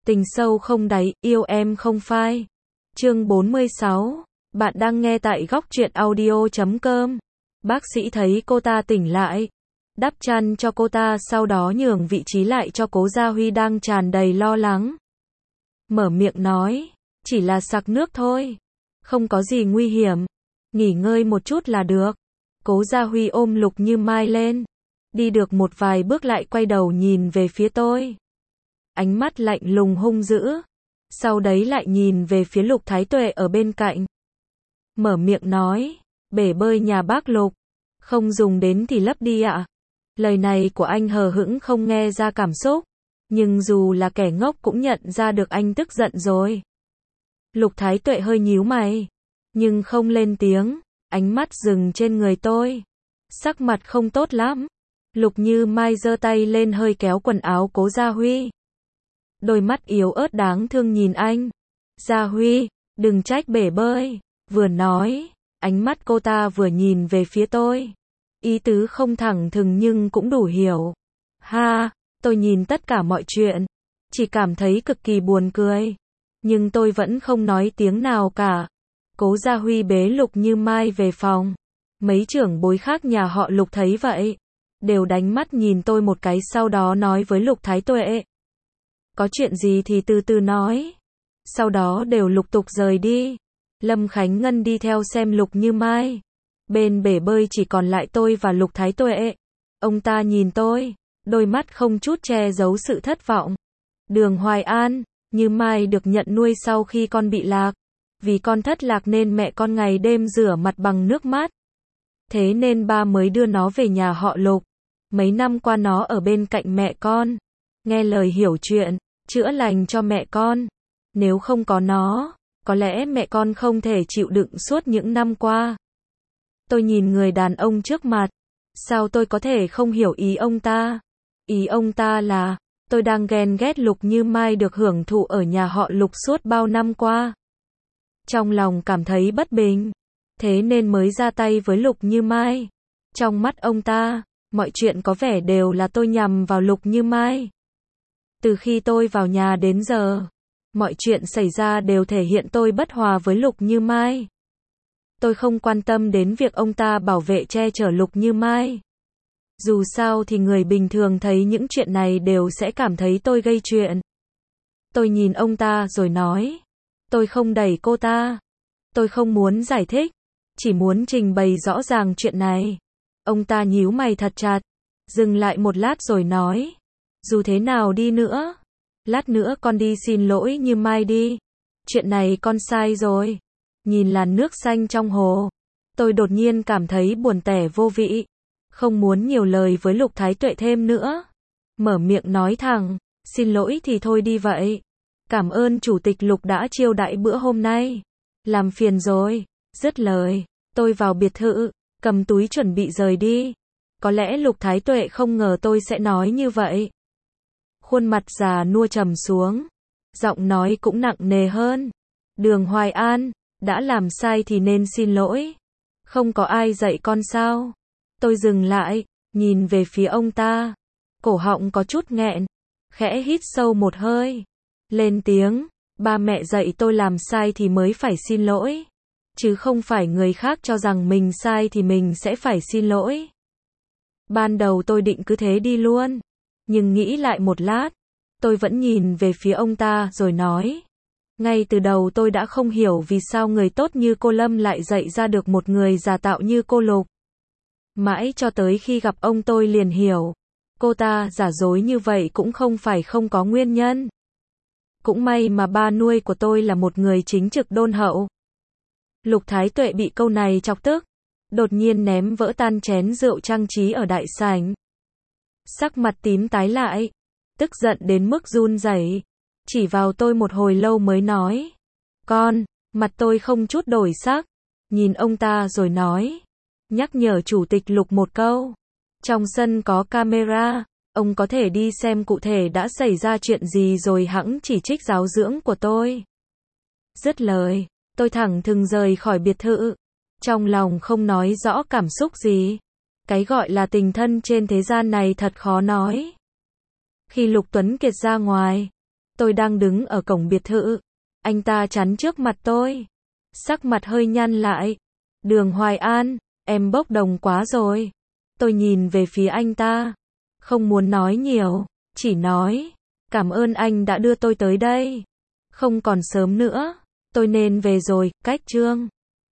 Tình sâu không đáy, yêu em không phai. Chương 46. Bạn đang nghe tại góc truyện audio.com. Bác sĩ thấy cô ta tỉnh lại, đắp chăn cho cô ta, sau đó nhường vị trí lại cho Cố Gia Huy đang tràn đầy lo lắng. Mở miệng nói, chỉ là sặc nước thôi, không có gì nguy hiểm, nghỉ ngơi một chút là được. Cố Gia Huy ôm Lục Như Mai lên, đi được một vài bước lại quay đầu nhìn về phía tôi. Ánh mắt lạnh lùng hung dữ, sau đấy lại nhìn về phía Lục Thái Tuệ ở bên cạnh. Mở miệng nói, bể bơi nhà bác Lục, không dùng đến thì lấp đi ạ. Lời này của anh hờ hững không nghe ra cảm xúc, nhưng dù là kẻ ngốc cũng nhận ra được anh tức giận rồi. Lục Thái Tuệ hơi nhíu mày, nhưng không lên tiếng, ánh mắt dừng trên người tôi. Sắc mặt không tốt lắm. Lục Như Mai giơ tay lên hơi kéo quần áo Cố Gia Huy. Đôi mắt yếu ớt đáng thương nhìn anh. Gia Huy, đừng trách bể bơi. Vừa nói, ánh mắt cô ta vừa nhìn về phía tôi. Ý tứ không thẳng thừng nhưng cũng đủ hiểu. Ha, tôi nhìn tất cả mọi chuyện, chỉ cảm thấy cực kỳ buồn cười. Nhưng tôi vẫn không nói tiếng nào cả. Cố Gia Huy bế Lục Như Mai về phòng. Mấy trưởng bối khác nhà họ Lục thấy vậy, đều đánh mắt nhìn tôi một cái, sau đó nói với Lục Thái Tuệ. Có chuyện gì thì từ từ nói. Sau đó đều lục tục rời đi. Lâm Khánh Ngân đi theo xem Lục Như Mai. Bên bể bơi chỉ còn lại tôi và Lục Thái Tuệ. Ông ta nhìn tôi, đôi mắt không chút che giấu sự thất vọng. Đường Hoài An, Như Mai được nhận nuôi sau khi con bị lạc. Vì con thất lạc nên mẹ con ngày đêm rửa mặt bằng nước mắt. Thế nên ba mới đưa nó về nhà họ Lục. Mấy năm qua nó ở bên cạnh mẹ con, nghe lời hiểu chuyện, chữa lành cho mẹ con. Nếu không có nó, có lẽ mẹ con không thể chịu đựng suốt những năm qua. Tôi nhìn người đàn ông trước mặt, sao tôi có thể không hiểu ý ông ta? Ý ông ta là, tôi đang ghen ghét Lục Như Mai được hưởng thụ ở nhà họ Lục suốt bao năm qua. Trong lòng cảm thấy bất bình, thế nên mới ra tay với Lục Như Mai. Trong mắt ông ta, mọi chuyện có vẻ đều là tôi nhằm vào Lục Như Mai. Từ khi tôi vào nhà đến giờ, mọi chuyện xảy ra đều thể hiện tôi bất hòa với Lục Như Mai. Tôi không quan tâm đến việc ông ta bảo vệ che chở Lục Như Mai. Dù sao thì người bình thường thấy những chuyện này đều sẽ cảm thấy tôi gây chuyện. Tôi nhìn ông ta rồi nói, tôi không đẩy cô ta. Tôi không muốn giải thích, chỉ muốn trình bày rõ ràng chuyện này. Ông ta nhíu mày thật chặt, dừng lại một lát rồi nói, dù thế nào đi nữa, lát nữa con đi xin lỗi Như Mai đi. Chuyện này con sai rồi. Nhìn làn nước xanh trong hồ, tôi đột nhiên cảm thấy buồn tẻ vô vị. Không muốn nhiều lời với Lục Thái Tuệ thêm nữa. Mở miệng nói thẳng, xin lỗi thì thôi đi vậy. Cảm ơn Chủ tịch Lục đã chiêu đãi bữa hôm nay. Làm phiền rồi. Dứt lời, tôi vào biệt thự, cầm túi chuẩn bị rời đi. Có lẽ Lục Thái Tuệ không ngờ tôi sẽ nói như vậy. Khuôn mặt già nua trầm xuống, giọng nói cũng nặng nề hơn. Đường Hoài An, đã làm sai thì nên xin lỗi. Không có ai dạy con sao? Tôi dừng lại, nhìn về phía ông ta. Cổ họng có chút nghẹn, khẽ hít sâu một hơi. Lên tiếng, ba mẹ dạy tôi làm sai thì mới phải xin lỗi. Chứ không phải người khác cho rằng mình sai thì mình sẽ phải xin lỗi. Ban đầu tôi định cứ thế đi luôn. Nhưng nghĩ lại một lát, tôi vẫn nhìn về phía ông ta rồi nói. Ngay từ đầu tôi đã không hiểu vì sao người tốt như cô Lâm lại dạy ra được một người giả tạo như cô Lục. Mãi cho tới khi gặp ông tôi liền hiểu. Cô ta giả dối như vậy cũng không phải không có nguyên nhân. Cũng may mà ba nuôi của tôi là một người chính trực đôn hậu. Lục Thái Tuệ bị câu này chọc tức, đột nhiên ném vỡ tan chén rượu trang trí ở đại sảnh. Sắc mặt tím tái lại, tức giận đến mức run rẩy, chỉ vào tôi một hồi lâu mới nói. Con, mặt tôi không chút đổi sắc, nhìn ông ta rồi nói. Nhắc nhở Chủ tịch Lục một câu. Trong sân có camera, ông có thể đi xem cụ thể đã xảy ra chuyện gì rồi hẵng chỉ trích giáo dưỡng của tôi. Dứt lời, tôi thẳng thừng rời khỏi biệt thự. Trong lòng không nói rõ cảm xúc gì. Cái gọi là tình thân trên thế gian này thật khó nói. Khi Lục Tuấn Kiệt ra ngoài, Tôi đang đứng ở cổng biệt thự. Anh ta chắn trước mặt tôi. Sắc mặt hơi nhăn lại. Đường Hoài An, em bốc đồng quá rồi. Tôi nhìn về phía anh ta. Không muốn nói nhiều, chỉ nói. Cảm ơn anh đã đưa tôi tới đây. Không còn sớm nữa. Tôi nên về rồi, cách Trương.